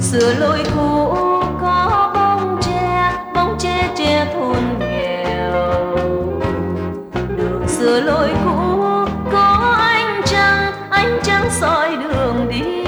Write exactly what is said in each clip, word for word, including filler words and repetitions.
xưa lối cũ có bóng tre, bóng tre che thôn nghèo. Đường xưa lối cũ có ánh trăng, ánh trăng soi đường đi.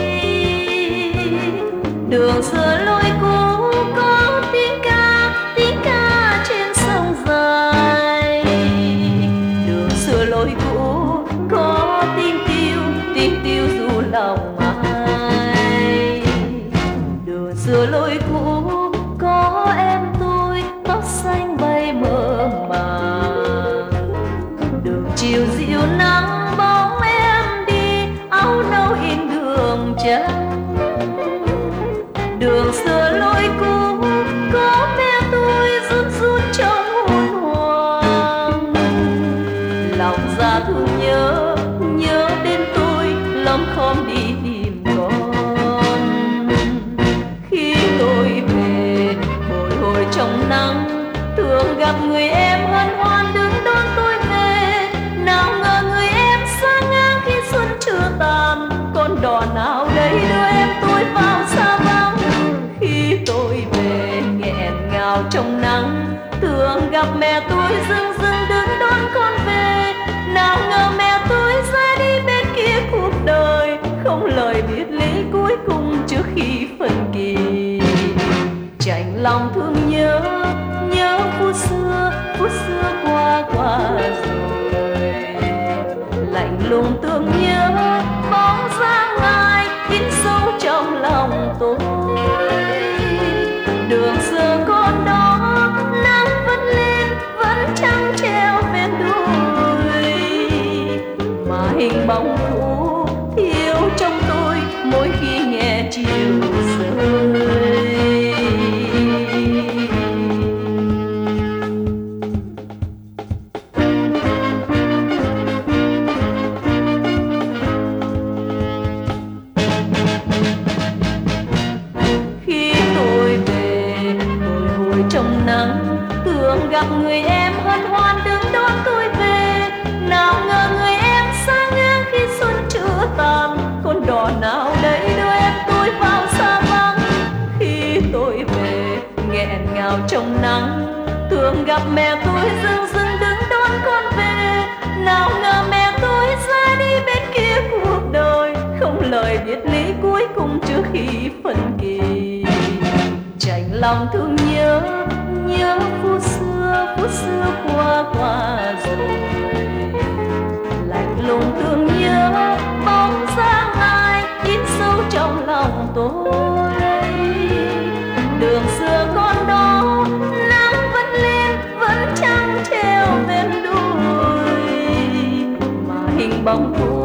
Đường xưa lối cũ có tiếng ca, tiếng ca trên sông dài. Đường xưa lối cũ có tiếng tiêu, tiếng tiêu du lòng ai. Đường xưa lối cũ có em tôi, tóc xanh bay mơ màng. Đường chiều dịu nắng bóng em đi, áo nâu in đường trắng. Đường xưa lối cũ có mẹ tôi run run trong hôn hoang. Lòng ra thương nhớ, nhớ đến tôi lắm khom đi tìm con. Khi tôi về bồi hồi trong nắng, thường gặp người em hân hoan đứng đón tôi về. Nào ngờ người em xa ngang khi xuân chưa tàn, con đò nào đây đưa em tôi vào xa vắng. Khi tôi về nghẹn ngào trong nắng, thường gặp mẹ tôi dưng dưng đứng đón con về. Nào ngờ mẹ tôi ra đi bên kia cuộc đời, không lời biệt ly cuối cùng trước khi phân kỳ. Chạnh lòng thương nhớ, nhớ phút xưa, phút xưa qua qua rồi. Lạnh lùng thương nhớ bóng dáng ai in sâu trong lòng tôi. Đường xưa con đó nắng vẫn lên, vẫn trăng treo bên đồi. Mà hình bóng cũ thiếu trong tôi mỗi khi nghe chiều rơi. Trong nắng thường gặp người em hân hoan đứng đón tôi về. Nào ngờ người em xa ngang khi xuân chưa tàn, con đò nào đây đưa em tôi vào xa vắng. Khi tôi về nghẹn ngào trong nắng, thường gặp mẹ tôi dưng dưng đứng đón con về. Nào ngờ mẹ tôi ra đi bên kia cuộc đời, không lời biệt ly cuối cùng trước khi phân kỳ. Chạnh lòng thương nhớ, nhớ phút xưa, phút xưa qua qua rồi. Lạnh lùng thương nhớ bóng dáng ai in sâu trong lòng tôi. Đường xưa con đó nắng vẫn lên, vẫn trăng treo bên đồi. Mà hình bóng tôi